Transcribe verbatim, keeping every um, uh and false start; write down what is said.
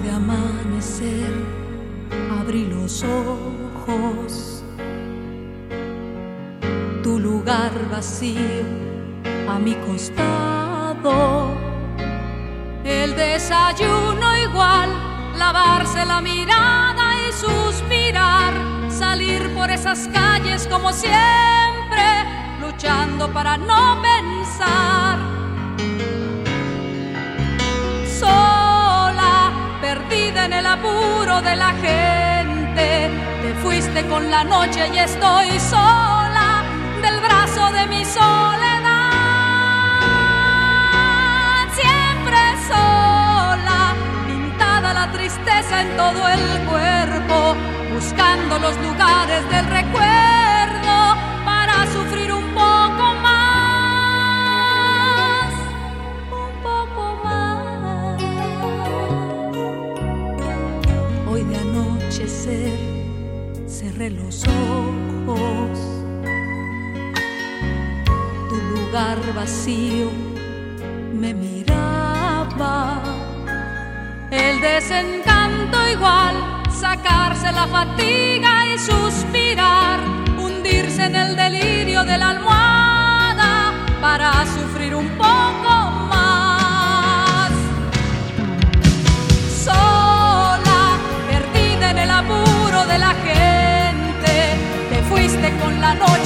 de amanecer abrí los ojos, tu lugar vacío a mi costado, el desayuno igual, lavarse la mirada y suspirar, salir por esas calles como siempre, luchando para no pensar. Sola, perdida en el apuro de la gente, te fuiste con la noche y estoy sola del brazo de mi soledad. Siempre sola, pintada la tristeza en todo el cuerpo, buscando los lugares del recuerdo para sufrir un poco más, un poco más. Hoy de anochecer cerré los ojos, tu lugar vacío me miraba, el desencanto igual, sacarse la fatiga y suspirar, hundirse en el delirio de la almohada para sufrir un poco más. Sola, perdida en el apuro de la gente, te fuiste con la noche